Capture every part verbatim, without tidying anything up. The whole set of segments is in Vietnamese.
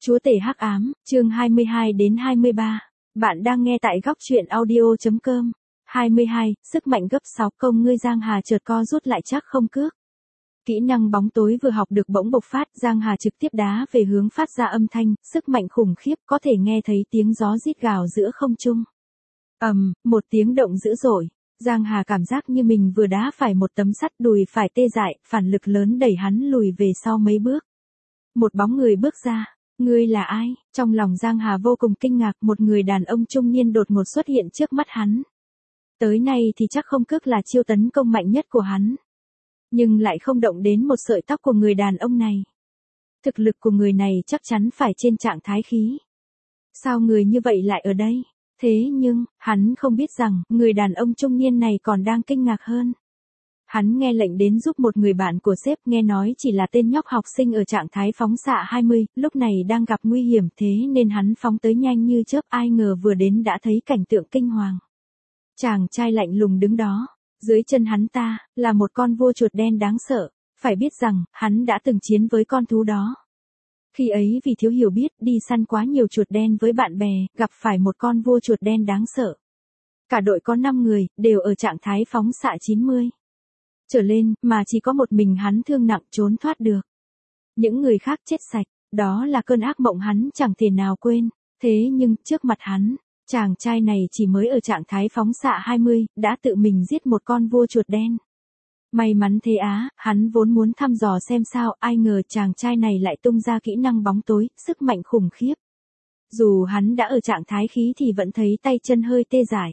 Chúa tể hắc ám, chương hai mươi hai đến hai mươi ba. Bạn đang nghe tại góc truyện audio.com. hai mươi hai, sức mạnh gấp sáu công ngươi Giang Hà chợt co rút lại chắc không cước. Kỹ năng bóng tối vừa học được bỗng bộc phát, Giang Hà trực tiếp đá về hướng phát ra âm thanh, sức mạnh khủng khiếp có thể nghe thấy tiếng gió rít gào giữa không trung. Ầm, um, một tiếng động dữ dội. Giang Hà cảm giác như mình vừa đá phải một tấm sắt, đùi phải tê dại, phản lực lớn đẩy hắn lùi về sau mấy bước. Một bóng người bước ra. Ngươi là ai? Trong lòng Giang Hà vô cùng kinh ngạc, một người đàn ông trung niên đột ngột xuất hiện trước mắt hắn. Tới nay thì chắc không cước là chiêu tấn công mạnh nhất của hắn. Nhưng lại không động đến một sợi tóc của người đàn ông này. Thực lực của người này chắc chắn phải trên trạng thái khí. Sao người như vậy lại ở đây? Thế nhưng, hắn không biết rằng, người đàn ông trung niên này còn đang kinh ngạc hơn. Hắn nghe lệnh đến giúp một người bạn của sếp, nghe nói chỉ là tên nhóc học sinh ở trạng thái phóng xạ hai mươi, lúc này đang gặp nguy hiểm, thế nên hắn phóng tới nhanh như chớp, ai ngờ vừa đến đã thấy cảnh tượng kinh hoàng. Chàng trai lạnh lùng đứng đó, dưới chân hắn ta, là một con vua chuột đen đáng sợ, phải biết rằng, hắn đã từng chiến với con thú đó. Khi ấy vì thiếu hiểu biết, đi săn quá nhiều chuột đen với bạn bè, gặp phải một con vua chuột đen đáng sợ. Cả đội có năm người, đều ở trạng thái phóng xạ chín mươi. Trở lên, mà chỉ có một mình hắn thương nặng trốn thoát được. Những người khác chết sạch, đó là cơn ác mộng hắn chẳng thể nào quên. Thế nhưng, trước mặt hắn, chàng trai này chỉ mới ở trạng thái phóng xạ hai mươi, đã tự mình giết một con vua chuột đen. May mắn thế á, hắn vốn muốn thăm dò xem sao, ai ngờ chàng trai này lại tung ra kỹ năng bóng tối, sức mạnh khủng khiếp. Dù hắn đã ở trạng thái khí thì vẫn thấy tay chân hơi tê dại.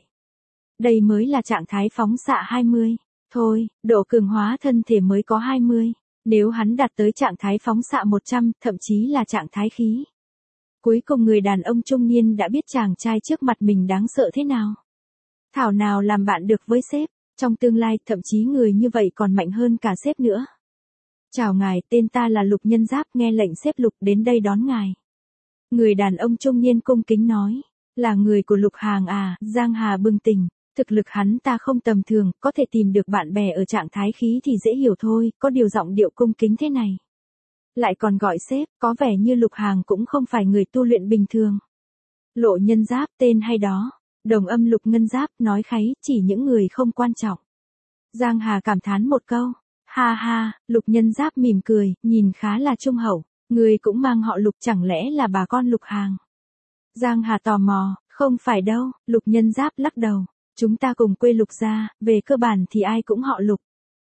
Đây mới là trạng thái phóng xạ hai mươi. Thôi, độ cường hóa thân thể mới có hai mươi. Nếu hắn đạt tới trạng thái phóng xạ một trăm, thậm chí là trạng thái khí. Cuối cùng người đàn ông trung niên đã biết chàng trai trước mặt mình đáng sợ thế nào. Thảo nào làm bạn được với sếp, trong tương lai thậm chí người như vậy còn mạnh hơn cả sếp nữa. Chào ngài, tên ta là Lục Nhân Giáp, nghe lệnh sếp Lục đến đây đón ngài. Người đàn ông trung niên cung kính nói, là người của Lục Hàng à, Giang Hà bừng tỉnh. Thực lực hắn ta không tầm thường, có thể tìm được bạn bè ở trạng thái khí thì dễ hiểu thôi, có điều giọng điệu cung kính thế này. Lại còn gọi sếp, có vẻ như Lục Hàng cũng không phải người tu luyện bình thường. Lộ Nhân Giáp, tên hay đó. Đồng âm Lục Ngân Giáp, nói kháy, chỉ những người không quan trọng. Giang Hà cảm thán một câu. Ha ha, Lục Nhân Giáp mỉm cười, nhìn khá là trung hậu. Người cũng mang họ Lục, chẳng lẽ là bà con Lục Hàng? Giang Hà tò mò, không phải đâu, Lục Nhân Giáp lắc đầu. Chúng ta cùng quê Lục gia, về cơ bản thì ai cũng họ Lục.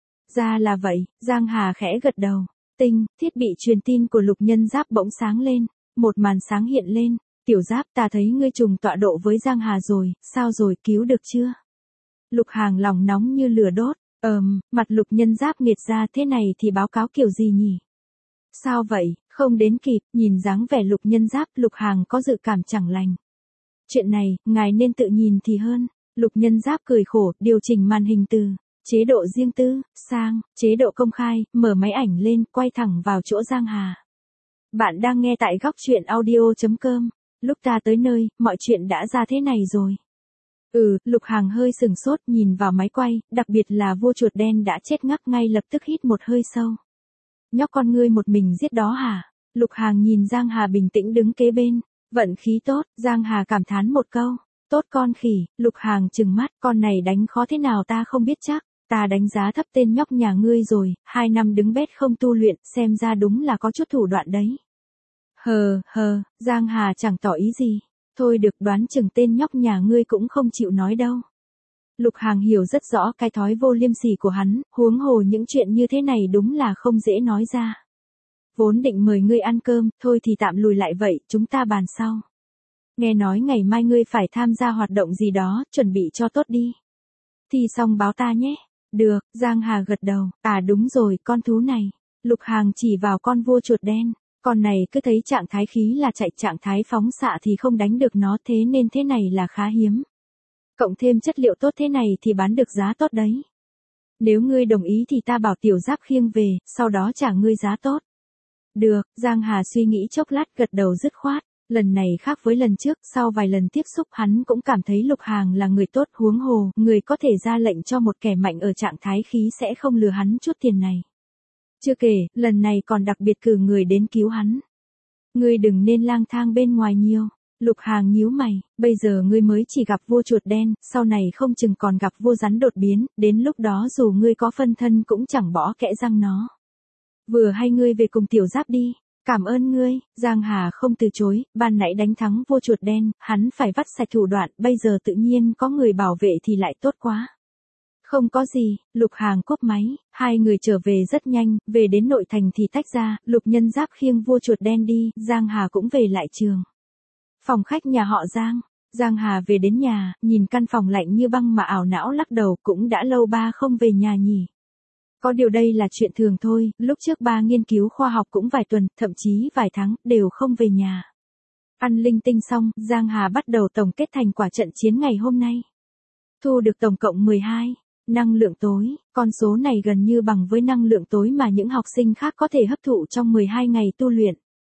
Ra là vậy, Giang Hà khẽ gật đầu. Tinh, thiết bị truyền tin của Lục Nhân Giáp bỗng sáng lên, một màn sáng hiện lên. Tiểu Giáp, ta thấy ngươi trùng tọa độ với Giang Hà rồi, sao rồi, cứu được chưa? Lục Hàng lòng nóng như lửa đốt, ờm, mặt Lục Nhân Giáp nghiệt ra, thế này thì báo cáo kiểu gì nhỉ? Sao vậy, không đến kịp, nhìn dáng vẻ Lục Nhân Giáp, Lục Hàng có dự cảm chẳng lành. Chuyện này, ngài nên tự nhìn thì hơn. Lục Nhân Giáp cười khổ, điều chỉnh màn hình từ chế độ riêng tư sang chế độ công khai, mở máy ảnh lên, quay thẳng vào chỗ Giang Hà. Bạn đang nghe tại góc truyện audio.com. Lúc ta tới nơi, mọi chuyện đã ra thế này rồi. Ừ, Lục Hàng hơi sừng sốt nhìn vào máy quay, đặc biệt là vua chuột đen đã chết ngắc, ngay lập tức hít một hơi sâu. Nhóc con ngươi một mình giết đó hả? Lục Hàng nhìn Giang Hà bình tĩnh đứng kế bên. Vận khí tốt, Giang Hà cảm thán một câu. Tốt con khỉ, Lục Hàng trừng mắt, con này đánh khó thế nào ta không biết chắc, ta đánh giá thấp tên nhóc nhà ngươi rồi, hai năm đứng bét không tu luyện, xem ra đúng là có chút thủ đoạn đấy. Hờ, hờ, Giang Hà chẳng tỏ ý gì, thôi được, đoán chừng tên nhóc nhà ngươi cũng không chịu nói đâu. Lục Hàng hiểu rất rõ cái thói vô liêm sỉ của hắn, huống hồ những chuyện như thế này đúng là không dễ nói ra. Vốn định mời ngươi ăn cơm, thôi thì tạm lùi lại vậy, chúng ta bàn sau. Nghe nói ngày mai ngươi phải tham gia hoạt động gì đó, chuẩn bị cho tốt đi. Thì xong báo ta nhé. Được, Giang Hà gật đầu. À đúng rồi, con thú này. Lục Hàng chỉ vào con vua chuột đen. Con này cứ thấy trạng thái khí là chạy, trạng thái phóng xạ thì không đánh được nó, thế nên thế này là khá hiếm. Cộng thêm chất liệu tốt thế này thì bán được giá tốt đấy. Nếu ngươi đồng ý thì ta bảo Tiểu Giáp khiêng về, sau đó trả ngươi giá tốt. Được, Giang Hà suy nghĩ chốc lát gật đầu dứt khoát. Lần này khác với lần trước, sau vài lần tiếp xúc hắn cũng cảm thấy Lục Hàng là người tốt, huống hồ, người có thể ra lệnh cho một kẻ mạnh ở trạng thái khí sẽ không lừa hắn chút tiền này. Chưa kể, lần này còn đặc biệt cử người đến cứu hắn. Ngươi đừng nên lang thang bên ngoài nhiều. Lục Hàng nhíu mày, bây giờ ngươi mới chỉ gặp vua chuột đen, sau này không chừng còn gặp vua rắn đột biến, đến lúc đó dù ngươi có phân thân cũng chẳng bỏ kẽ răng nó. Vừa hay ngươi về cùng Tiểu Giáp đi. Cảm ơn ngươi, Giang Hà không từ chối, ban nãy đánh thắng vua chuột đen, hắn phải vắt sạch thủ đoạn, bây giờ tự nhiên có người bảo vệ thì lại tốt quá. Không có gì, Lục Hàng cúp máy, hai người trở về rất nhanh, về đến nội thành thì tách ra, Lục Nhân Giáp khiêng vua chuột đen đi, Giang Hà cũng về lại trường. Phòng khách nhà họ Giang, Giang Hà về đến nhà, nhìn căn phòng lạnh như băng mà ảo não lắc đầu, cũng đã lâu ba không về nhà nhỉ. Có điều đây là chuyện thường thôi, lúc trước ba nghiên cứu khoa học cũng vài tuần, thậm chí vài tháng, đều không về nhà. Ăn linh tinh xong, Giang Hà bắt đầu tổng kết thành quả trận chiến ngày hôm nay. Thu được tổng cộng mười hai năng lượng tối, con số này gần như bằng với năng lượng tối mà những học sinh khác có thể hấp thụ trong mười hai ngày tu luyện.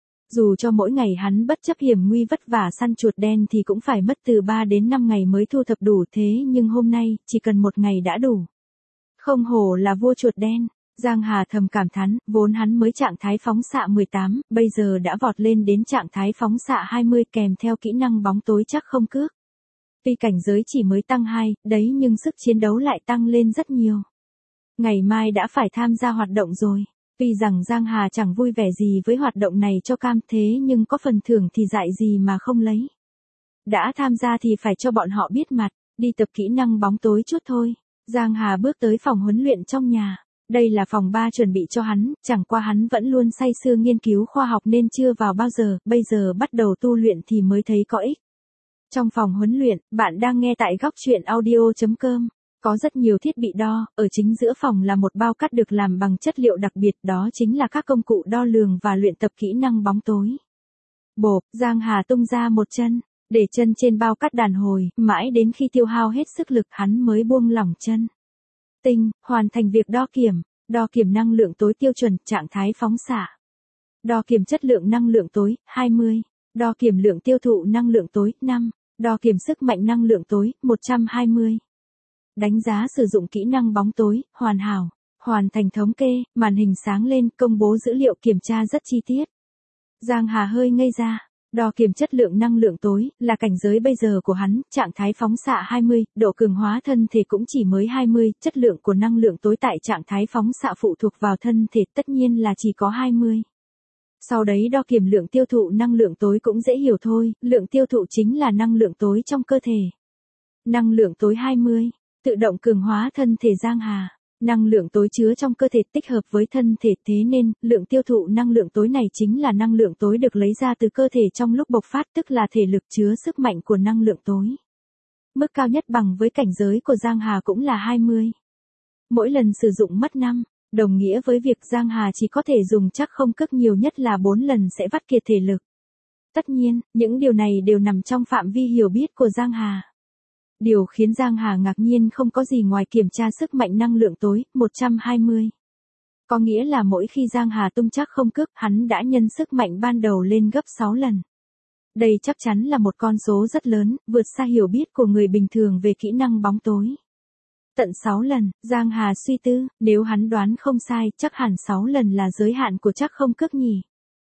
Dù cho mỗi ngày hắn bất chấp hiểm nguy vất vả săn chuột đen thì cũng phải mất từ ba đến năm ngày mới thu thập đủ, thế nhưng hôm nay, chỉ cần một ngày đã đủ. Không hổ là vua chuột đen, Giang Hà thầm cảm thán, vốn hắn mới trạng thái phóng xạ mười tám, bây giờ đã vọt lên đến trạng thái phóng xạ hai mươi kèm theo kỹ năng bóng tối chắc không cước. Tuy cảnh giới chỉ mới tăng hai, đấy nhưng sức chiến đấu lại tăng lên rất nhiều. Ngày mai đã phải tham gia hoạt động rồi. Tuy rằng Giang Hà chẳng vui vẻ gì với hoạt động này cho cam, thế nhưng có phần thưởng thì dại gì mà không lấy. Đã tham gia thì phải cho bọn họ biết mặt, đi tập kỹ năng bóng tối chút thôi. Giang Hà bước tới phòng huấn luyện trong nhà. Đây là phòng ba chuẩn bị cho hắn, chẳng qua hắn vẫn luôn say sưa nghiên cứu khoa học nên chưa vào bao giờ, bây giờ bắt đầu tu luyện thì mới thấy có ích. Trong phòng huấn luyện, bạn đang nghe tại góc truyện audio chấm com. Có rất nhiều thiết bị đo, ở chính giữa phòng là một bao cát được làm bằng chất liệu đặc biệt, đó chính là các công cụ đo lường và luyện tập kỹ năng bóng tối. Bộp, Giang Hà tung ra một chân, để chân trên bao cát đàn hồi, mãi đến khi tiêu hao hết sức lực hắn mới buông lỏng chân. Tinh, hoàn thành việc đo kiểm, đo kiểm năng lượng tối tiêu chuẩn, trạng thái phóng xạ. Đo kiểm chất lượng năng lượng tối, hai mươi. Đo kiểm lượng tiêu thụ năng lượng tối, năm. Đo kiểm sức mạnh năng lượng tối, một trăm hai mươi. Đánh giá sử dụng kỹ năng bóng tối, hoàn hảo. Hoàn thành thống kê, màn hình sáng lên, công bố dữ liệu kiểm tra rất chi tiết. Giang Hà hơi ngây ra. Đo kiểm chất lượng năng lượng tối, là cảnh giới bây giờ của hắn, trạng thái phóng xạ hai mươi, độ cường hóa thân thể cũng chỉ mới hai mươi, chất lượng của năng lượng tối tại trạng thái phóng xạ phụ thuộc vào thân thể tất nhiên là chỉ có hai mươi. Sau đấy đo kiểm lượng tiêu thụ năng lượng tối cũng dễ hiểu thôi, lượng tiêu thụ chính là năng lượng tối trong cơ thể. Năng lượng tối hai mươi, tự động cường hóa thân thể Giang Hà. Năng lượng tối chứa trong cơ thể tích hợp với thân thể, thế nên, lượng tiêu thụ năng lượng tối này chính là năng lượng tối được lấy ra từ cơ thể trong lúc bộc phát, tức là thể lực chứa sức mạnh của năng lượng tối. Mức cao nhất bằng với cảnh giới của Giang Hà cũng là hai mươi. Mỗi lần sử dụng mất năm, đồng nghĩa với việc Giang Hà chỉ có thể dùng chắc không cước nhiều nhất là bốn lần sẽ vắt kiệt thể lực. Tất nhiên, những điều này đều nằm trong phạm vi hiểu biết của Giang Hà. Điều khiến Giang Hà ngạc nhiên không có gì ngoài kiểm tra sức mạnh năng lượng tối, một trăm hai mươi. Có nghĩa là mỗi khi Giang Hà tung chắc không cước, hắn đã nhân sức mạnh ban đầu lên gấp sáu lần. Đây chắc chắn là một con số rất lớn, vượt xa hiểu biết của người bình thường về kỹ năng bóng tối. Tận sáu lần, Giang Hà suy tư, nếu hắn đoán không sai, chắc hẳn sáu lần là giới hạn của chắc không cước nhỉ.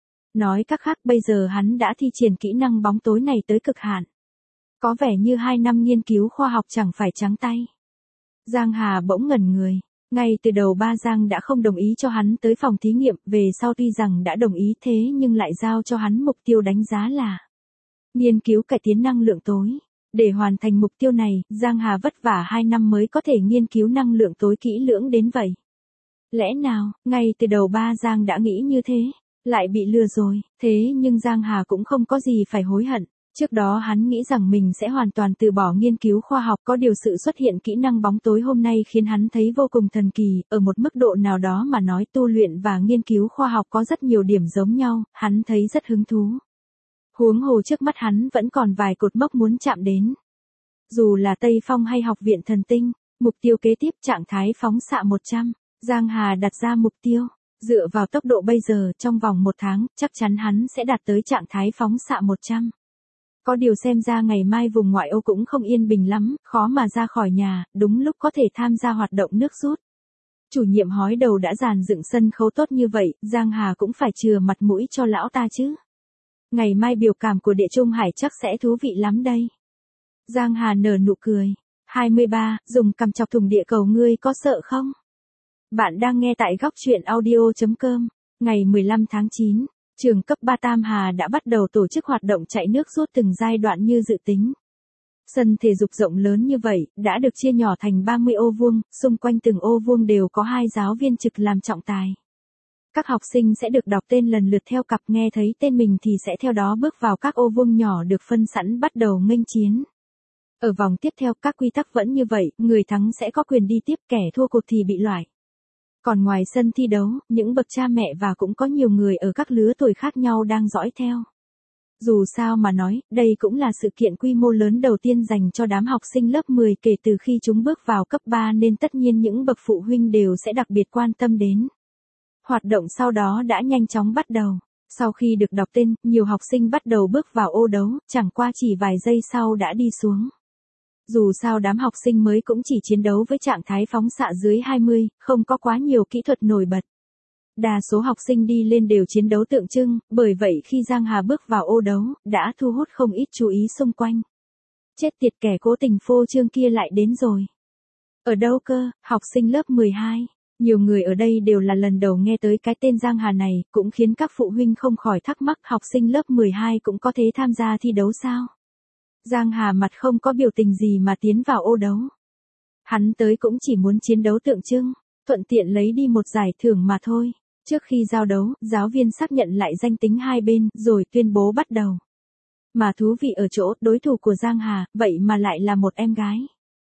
Nói cách khác, bây giờ hắn đã thi triển kỹ năng bóng tối này tới cực hạn. Có vẻ như hai năm nghiên cứu khoa học chẳng phải trắng tay. Giang Hà bỗng ngẩn người. Ngay từ đầu ba Giang đã không đồng ý cho hắn tới phòng thí nghiệm, về sau tuy rằng đã đồng ý thế nhưng lại giao cho hắn mục tiêu đánh giá là nghiên cứu cải tiến năng lượng tối. Để hoàn thành mục tiêu này, Giang Hà vất vả hai năm mới có thể nghiên cứu năng lượng tối kỹ lưỡng đến vậy. Lẽ nào, ngay từ đầu ba Giang đã nghĩ như thế, lại bị lừa rồi, thế nhưng Giang Hà cũng không có gì phải hối hận. Trước đó hắn nghĩ rằng mình sẽ hoàn toàn từ bỏ nghiên cứu khoa học, có điều sự xuất hiện kỹ năng bóng tối hôm nay khiến hắn thấy vô cùng thần kỳ, ở một mức độ nào đó mà nói tu luyện và nghiên cứu khoa học có rất nhiều điểm giống nhau, hắn thấy rất hứng thú. Huống hồ trước mắt hắn vẫn còn vài cột mốc muốn chạm đến. Dù là Tây Phong hay Học viện Thần Tinh, mục tiêu kế tiếp trạng thái phóng xạ một trăm, Giang Hà đặt ra mục tiêu, dựa vào tốc độ bây giờ trong vòng một tháng, chắc chắn hắn sẽ đạt tới trạng thái phóng xạ một trăm. Có điều xem ra ngày mai vùng ngoại ô cũng không yên bình lắm, khó mà ra khỏi nhà, đúng lúc có thể tham gia hoạt động nước rút. Chủ nhiệm hói đầu đã dàn dựng sân khấu tốt như vậy, Giang Hà cũng phải chừa mặt mũi cho lão ta chứ. Ngày mai biểu cảm của Địa Trung Hải chắc sẽ thú vị lắm đây. Giang Hà nở nụ cười. hai mươi ba, dùng cằm chọc thủng địa cầu ngươi có sợ không? Bạn đang nghe tại góc chuyện audio chấm com. Ngày mười lăm tháng chín, trường cấp ba Tam Hà đã bắt đầu tổ chức hoạt động chạy nước rút từng giai đoạn như dự tính. Sân thể dục rộng lớn như vậy, đã được chia nhỏ thành ba mươi ô vuông, xung quanh từng ô vuông đều có hai giáo viên trực làm trọng tài. Các học sinh sẽ được đọc tên lần lượt theo cặp, nghe thấy tên mình thì sẽ theo đó bước vào các ô vuông nhỏ được phân sẵn bắt đầu nghênh chiến. Ở vòng tiếp theo các quy tắc vẫn như vậy, người thắng sẽ có quyền đi tiếp, kẻ thua cuộc thì bị loại. Còn ngoài sân thi đấu, những bậc cha mẹ và cũng có nhiều người ở các lứa tuổi khác nhau đang dõi theo. Dù sao mà nói, đây cũng là sự kiện quy mô lớn đầu tiên dành cho đám học sinh lớp mười kể từ khi chúng bước vào cấp ba nên tất nhiên những bậc phụ huynh đều sẽ đặc biệt quan tâm đến. Hoạt động sau đó đã nhanh chóng bắt đầu. Sau khi được đọc tên, nhiều học sinh bắt đầu bước vào ô đấu, chẳng qua chỉ vài giây sau đã đi xuống. Dù sao đám học sinh mới cũng chỉ chiến đấu với trạng thái phóng xạ dưới hai mươi, không có quá nhiều kỹ thuật nổi bật. Đa số học sinh đi lên đều chiến đấu tượng trưng, bởi vậy khi Giang Hà bước vào ô đấu, đã thu hút không ít chú ý xung quanh. Chết tiệt, kẻ cố tình phô trương kia lại đến rồi. Ở đâu cơ? Học sinh lớp mười hai. Nhiều người ở đây đều là lần đầu nghe tới cái tên Giang Hà này, cũng khiến các phụ huynh không khỏi thắc mắc học sinh lớp mười hai cũng có thể tham gia thi đấu sao? Giang Hà mặt không có biểu tình gì mà tiến vào ô đấu. Hắn tới cũng chỉ muốn chiến đấu tượng trưng, thuận tiện lấy đi một giải thưởng mà thôi. Trước khi giao đấu, giáo viên xác nhận lại danh tính hai bên, rồi tuyên bố bắt đầu. Mà thú vị ở chỗ, đối thủ của Giang Hà, vậy mà lại là một em gái.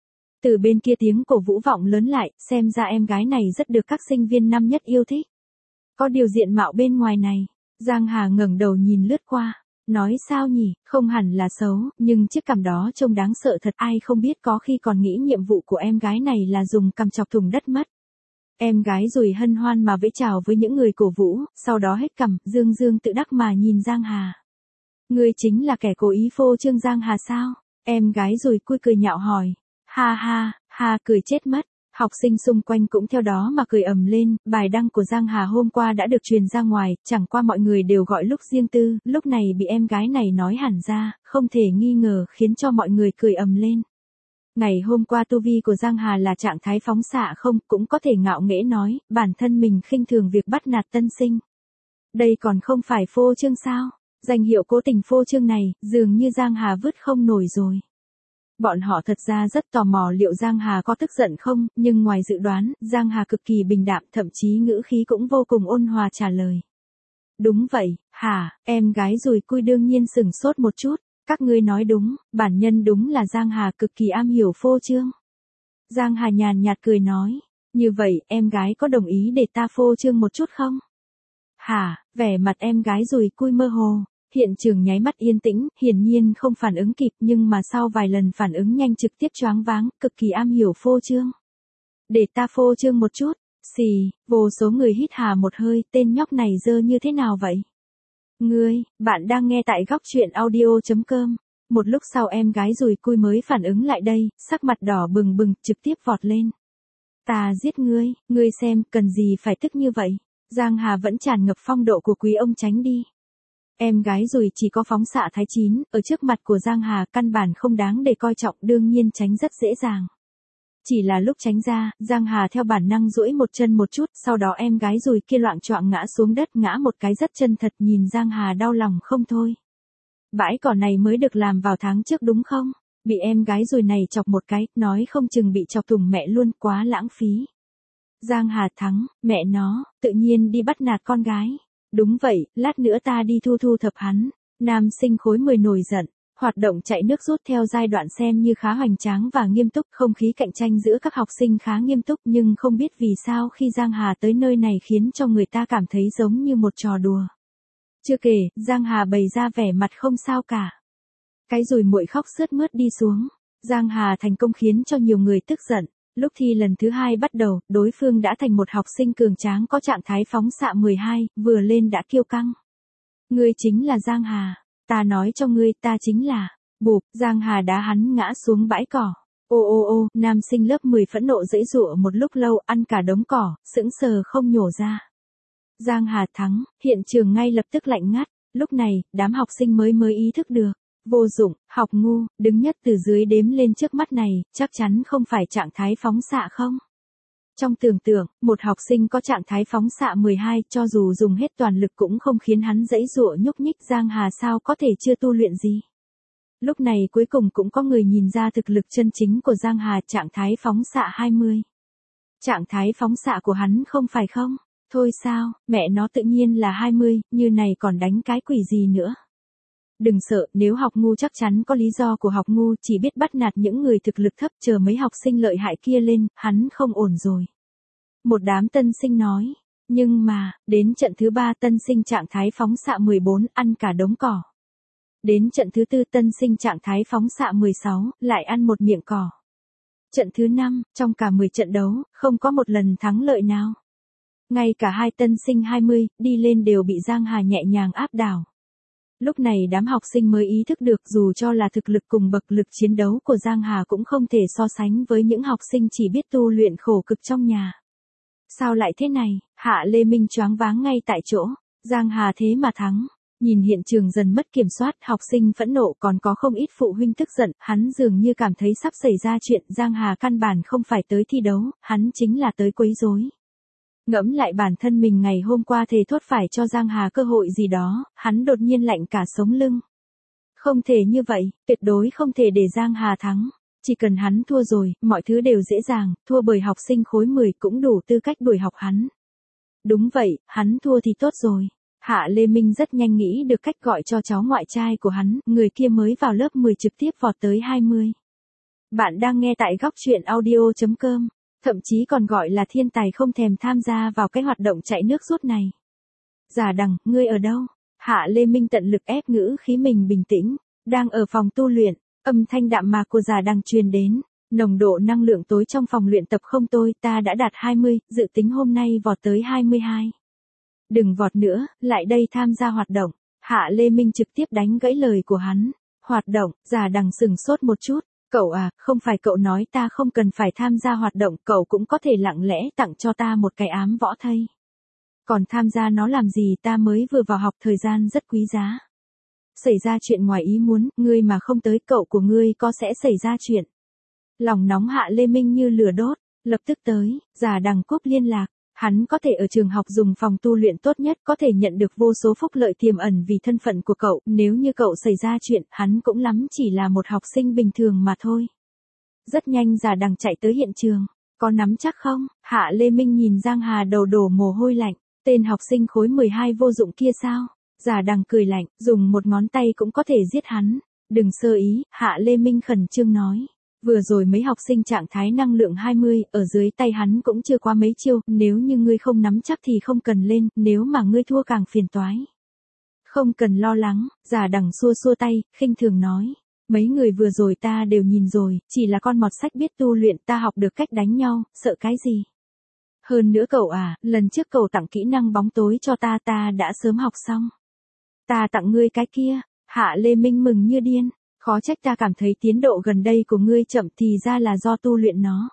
Từ bên kia tiếng cổ vũ vọng lớn lại, xem ra em gái này rất được các sinh viên năm nhất yêu thích. Có điều diện mạo bên ngoài này, Giang Hà ngẩng đầu nhìn lướt qua, nói sao nhỉ, không hẳn là xấu, nhưng chiếc cằm đó trông đáng sợ thật, ai không biết có khi còn nghĩ nhiệm vụ của em gái này là dùng cằm chọc thủng đất mất. Em gái rồi hân hoan mà vẫy chào với những người cổ vũ, sau đó hết cằm, dương dương tự đắc mà nhìn Giang Hà. Ngươi chính là kẻ cố ý phô trương Giang Hà sao? Em gái rồi cui cười nhạo hỏi. Ha ha, ha, cười chết mất. Học sinh xung quanh cũng theo đó mà cười ầm lên. Bài đăng của Giang Hà hôm qua đã được truyền ra ngoài, chẳng qua mọi người đều gọi lúc riêng tư, lúc này bị em gái này nói hẳn ra, không thể nghi ngờ khiến cho mọi người cười ầm lên. Ngày hôm qua tu vi của Giang Hà là trạng thái phóng xạ không, cũng có thể ngạo nghễ nói, bản thân mình khinh thường việc bắt nạt tân sinh. Đây còn không phải phô trương sao? Danh hiệu cố tình phô trương này, dường như Giang Hà vứt không nổi rồi. Bọn họ thật ra rất tò mò liệu Giang Hà có tức giận không, nhưng ngoài dự đoán, Giang Hà cực kỳ bình đạm, thậm chí ngữ khí cũng vô cùng ôn hòa trả lời. Đúng vậy, hả, em gái rùi cui đương nhiên sửng sốt một chút. Các ngươi nói đúng, bản nhân đúng là Giang Hà cực kỳ am hiểu phô trương. Giang Hà nhàn nhạt cười nói, như vậy em gái có đồng ý để ta phô trương một chút không? Hả, vẻ mặt em gái rùi cui mơ hồ, hiện trường nháy mắt yên tĩnh, hiển nhiên không phản ứng kịp nhưng mà sau vài lần phản ứng nhanh trực tiếp choáng váng, cực kỳ am hiểu phô trương. Để ta phô trương một chút, xì, vô số người hít hà một hơi, tên nhóc này dơ như thế nào vậy? Ngươi, bạn đang nghe tại góc chuyện audio chấm com. Một lúc sau em gái rùi cui mới phản ứng lại đây, sắc mặt đỏ bừng bừng, trực tiếp vọt lên. Ta giết ngươi, ngươi xem, cần gì phải tức như vậy? Giang Hà vẫn tràn ngập phong độ của quý ông, tránh đi. Em gái rùi chỉ có phóng xạ thái chín, ở trước mặt của Giang Hà căn bản không đáng để coi trọng, đương nhiên tránh rất dễ dàng. Chỉ là lúc tránh ra, Giang Hà theo bản năng duỗi một chân một chút, sau đó em gái rùi kia loạng choạng ngã xuống đất, ngã một cái rất chân thật, nhìn Giang Hà đau lòng không thôi. Bãi cỏ này mới được làm vào tháng trước đúng không? Bị em gái rùi này chọc một cái, nói không chừng bị chọc thủng mẹ luôn, quá lãng phí. Giang Hà thắng, mẹ nó, tự nhiên đi bắt nạt con gái. Đúng vậy, lát nữa ta đi thu thu thập hắn. Nam sinh khối mười nổi giận. Hoạt động chạy nước rút theo giai đoạn xem như khá hoành tráng và nghiêm túc, không khí cạnh tranh giữa các học sinh khá nghiêm túc, nhưng không biết vì sao khi Giang Hà tới nơi này khiến cho người ta cảm thấy giống như một trò đùa. Chưa kể, Giang Hà bày ra vẻ mặt không sao cả. Cái rùi muội khóc sướt mướt đi xuống. Giang Hà thành công khiến cho nhiều người tức giận. Lúc thi lần thứ hai bắt đầu, đối phương đã thành một học sinh cường tráng có trạng thái phóng xạ mười hai, vừa lên đã kiêu căng. Ngươi chính là Giang Hà. Ta nói cho ngươi, ta chính là. Bụp, Giang Hà đá hắn ngã xuống bãi cỏ. Ô ô ô, nam sinh lớp mười phẫn nộ giãy giụa một lúc lâu, ăn cả đống cỏ, sững sờ không nhổ ra. Giang Hà thắng, hiện trường ngay lập tức lạnh ngắt. Lúc này, đám học sinh mới mới ý thức được. Vô dụng, học ngu, đứng nhất từ dưới đếm lên trước mắt này, chắc chắn không phải trạng thái phóng xạ không? Trong tưởng tượng, một học sinh có trạng thái phóng xạ mười hai, cho dù dùng hết toàn lực cũng không khiến hắn giãy giụa nhúc nhích, Giang Hà sao có thể chưa tu luyện gì. Lúc này cuối cùng cũng có người nhìn ra thực lực chân chính của Giang Hà, trạng thái phóng xạ hai mươi. Trạng thái phóng xạ của hắn không phải không? Thôi sao, mẹ nó tự nhiên là hai mươi, như này còn đánh cái quỷ gì nữa. Đừng sợ, nếu học ngu chắc chắn có lý do của học ngu, chỉ biết bắt nạt những người thực lực thấp, chờ mấy học sinh lợi hại kia lên, hắn không ổn rồi. Một đám tân sinh nói, nhưng mà, đến trận thứ ba tân sinh trạng thái phóng xạ mười bốn, ăn cả đống cỏ. Đến trận thứ tư tân sinh trạng thái phóng xạ mười sáu, lại ăn một miệng cỏ. Trận thứ năm, trong cả mười trận đấu, không có một lần thắng lợi nào. Ngay cả hai tân sinh hai mươi, đi lên đều bị Giang Hà nhẹ nhàng áp đảo. Lúc này đám học sinh mới ý thức được dù cho là thực lực cùng bậc lực chiến đấu của Giang Hà cũng không thể so sánh với những học sinh chỉ biết tu luyện khổ cực trong nhà. Sao lại thế này, Hạ Lê Minh choáng váng ngay tại chỗ, Giang Hà thế mà thắng. Nhìn hiện trường dần mất kiểm soát, học sinh phẫn nộ, còn có không ít phụ huynh tức giận, hắn dường như cảm thấy sắp xảy ra chuyện, Giang Hà căn bản không phải tới thi đấu, hắn chính là tới quấy rối. Ngẫm lại bản thân mình ngày hôm qua thề thốt phải cho Giang Hà cơ hội gì đó, hắn đột nhiên lạnh cả sống lưng. Không thể như vậy, tuyệt đối không thể để Giang Hà thắng. Chỉ cần hắn thua rồi, mọi thứ đều dễ dàng, thua bởi học sinh khối mười cũng đủ tư cách đuổi học hắn. Đúng vậy, hắn thua thì tốt rồi. Hạ Lê Minh rất nhanh nghĩ được cách gọi cho cháu ngoại trai của hắn, người kia mới vào lớp mười trực tiếp vọt tới hai mươi. Bạn đang nghe tại góc truyện audio chấm com. Thậm chí còn gọi là thiên tài không thèm tham gia vào cái hoạt động chạy nước rút này. Giả Đằng, ngươi ở đâu? Hạ Lê Minh tận lực ép ngữ khí mình bình tĩnh. Đang ở phòng tu luyện, âm thanh đạm mạc của Giả Đằng truyền đến. Nồng độ năng lượng tối trong phòng luyện tập không tôi, ta đã đạt hai mươi, dự tính hôm nay vọt tới hai mươi hai. Đừng vọt nữa, lại đây tham gia hoạt động. Hạ Lê Minh trực tiếp đánh gãy lời của hắn. Hoạt động, Giả Đằng sừng sốt một chút. Cậu à, không phải cậu nói ta không cần phải tham gia hoạt động, cậu cũng có thể lặng lẽ tặng cho ta một cái ám võ thây. Còn tham gia nó làm gì, ta mới vừa vào học, thời gian rất quý giá. Xảy ra chuyện ngoài ý muốn, ngươi mà không tới, cậu của ngươi có sẽ xảy ra chuyện. Lòng nóng Hạ Lê Minh như lửa đốt, lập tức tới, Giả Đằng cúp liên lạc. Hắn có thể ở trường học dùng phòng tu luyện tốt nhất, có thể nhận được vô số phúc lợi tiềm ẩn vì thân phận của cậu, nếu như cậu xảy ra chuyện, hắn cũng lắm chỉ là một học sinh bình thường mà thôi. Rất nhanh Giả Đằng chạy tới hiện trường, có nắm chắc không? Hạ Lê Minh nhìn Giang Hà đầu đổ mồ hôi lạnh, tên học sinh khối mười hai vô dụng kia sao? Giả Đằng cười lạnh, dùng một ngón tay cũng có thể giết hắn. Đừng sơ ý, Hạ Lê Minh khẩn trương nói. Vừa rồi mấy học sinh trạng thái năng lượng hai mươi, ở dưới tay hắn cũng chưa qua mấy chiêu, nếu như ngươi không nắm chắc thì không cần lên, nếu mà ngươi thua càng phiền toái. Không cần lo lắng, Giả Đằng xua xua tay, khinh thường nói. Mấy người vừa rồi ta đều nhìn rồi, chỉ là con mọt sách biết tu luyện, ta học được cách đánh nhau, sợ cái gì. Hơn nữa cậu à, lần trước cậu tặng kỹ năng bóng tối cho ta, ta đã sớm học xong. Ta tặng ngươi cái kia, Hạ Lê Minh mừng như điên. Khó trách ta cảm thấy tiến độ gần đây của ngươi chậm, thì ra là do tu luyện nó.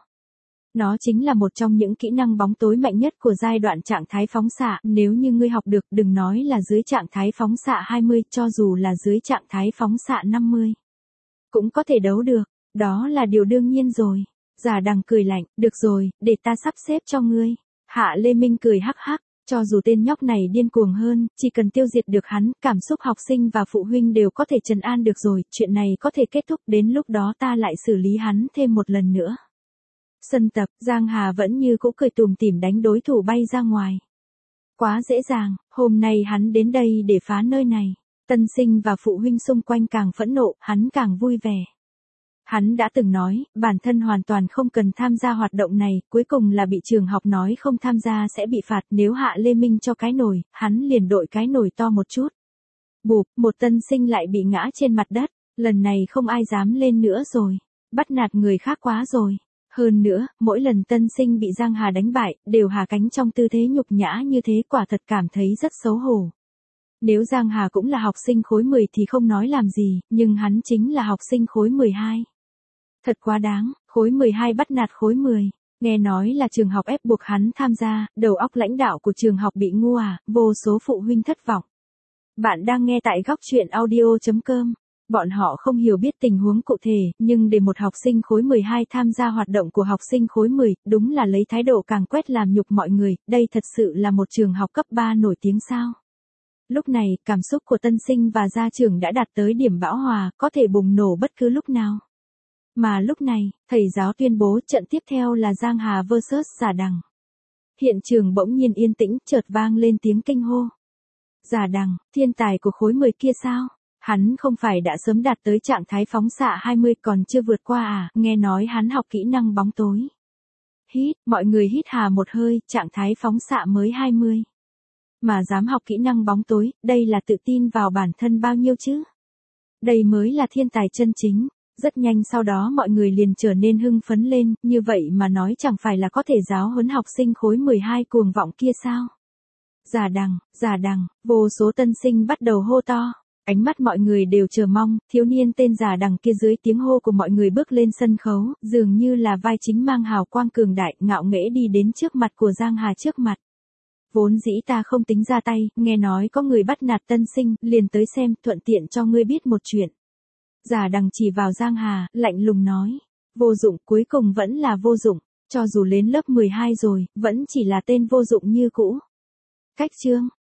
Nó chính là một trong những kỹ năng bóng tối mạnh nhất của giai đoạn trạng thái phóng xạ, nếu như ngươi học được, đừng nói là dưới trạng thái phóng xạ hai mươi, cho dù là dưới trạng thái phóng xạ năm mươi. Cũng có thể đấu được, đó là điều đương nhiên rồi. Giả Đằng cười lạnh, được rồi, để ta sắp xếp cho ngươi. Hạ Lê Minh cười hắc hắc. Cho dù tên nhóc này điên cuồng hơn, chỉ cần tiêu diệt được hắn, cảm xúc học sinh và phụ huynh đều có thể trấn an được rồi, chuyện này có thể kết thúc, đến lúc đó ta lại xử lý hắn thêm một lần nữa. Sân tập, Giang Hà vẫn như cũ cười tủm tỉm đánh đối thủ bay ra ngoài. Quá dễ dàng, hôm nay hắn đến đây để phá nơi này. Tân sinh và phụ huynh xung quanh càng phẫn nộ, hắn càng vui vẻ. Hắn đã từng nói, bản thân hoàn toàn không cần tham gia hoạt động này, cuối cùng là bị trường học nói không tham gia sẽ bị phạt, nếu Hạ Lê Minh cho cái nồi, hắn liền đội cái nồi to một chút. Bụp, một tân sinh lại bị ngã trên mặt đất, lần này không ai dám lên nữa rồi, bắt nạt người khác quá rồi. Hơn nữa, mỗi lần tân sinh bị Giang Hà đánh bại, đều hạ cánh trong tư thế nhục nhã như thế, quả thật cảm thấy rất xấu hổ. Nếu Giang Hà cũng là học sinh khối mười thì không nói làm gì, nhưng hắn chính là học sinh khối mười hai. Thật quá đáng, khối mười hai bắt nạt khối mười. Nghe nói là trường học ép buộc hắn tham gia, đầu óc lãnh đạo của trường học bị ngu à, vô số phụ huynh thất vọng. Bạn đang nghe tại góc chuyện audio chấm com. Bọn họ không hiểu biết tình huống cụ thể, nhưng để một học sinh khối mười hai tham gia hoạt động của học sinh khối mười, đúng là lấy thái độ càng quét làm nhục mọi người, đây thật sự là một trường học cấp ba nổi tiếng sao. Lúc này, cảm xúc của tân sinh và gia trưởng đã đạt tới điểm bão hòa, có thể bùng nổ bất cứ lúc nào. Mà lúc này, thầy giáo tuyên bố trận tiếp theo là Giang Hà versus Giả Đằng. Hiện trường bỗng nhiên yên tĩnh, chợt vang lên tiếng kinh hô. Giả Đằng, thiên tài của khối mười kia sao? Hắn không phải đã sớm đạt tới trạng thái phóng xạ hai mươi còn chưa vượt qua à, nghe nói hắn học kỹ năng bóng tối. Hít, mọi người hít hà một hơi, trạng thái phóng xạ mới hai mươi. Mà dám học kỹ năng bóng tối, đây là tự tin vào bản thân bao nhiêu chứ? Đây mới là thiên tài chân chính. Rất nhanh sau đó mọi người liền trở nên hưng phấn lên, như vậy mà nói chẳng phải là có thể giáo huấn học sinh khối mười hai cuồng vọng kia sao? Giả Đằng, Giả Đằng, vô số tân sinh bắt đầu hô to. Ánh mắt mọi người đều chờ mong, thiếu niên tên Giả Đằng kia dưới tiếng hô của mọi người bước lên sân khấu, dường như là vai chính mang hào quang cường đại, ngạo nghễ đi đến trước mặt của Giang Hà trước mặt. Vốn dĩ ta không tính ra tay, nghe nói có người bắt nạt tân sinh, liền tới xem, thuận tiện cho ngươi biết một chuyện. Giả Đằng chỉ vào Giang Hà, lạnh lùng nói. Vô dụng, cuối cùng vẫn là vô dụng, cho dù lên lớp mười hai rồi, vẫn chỉ là tên vô dụng như cũ. Cách chương,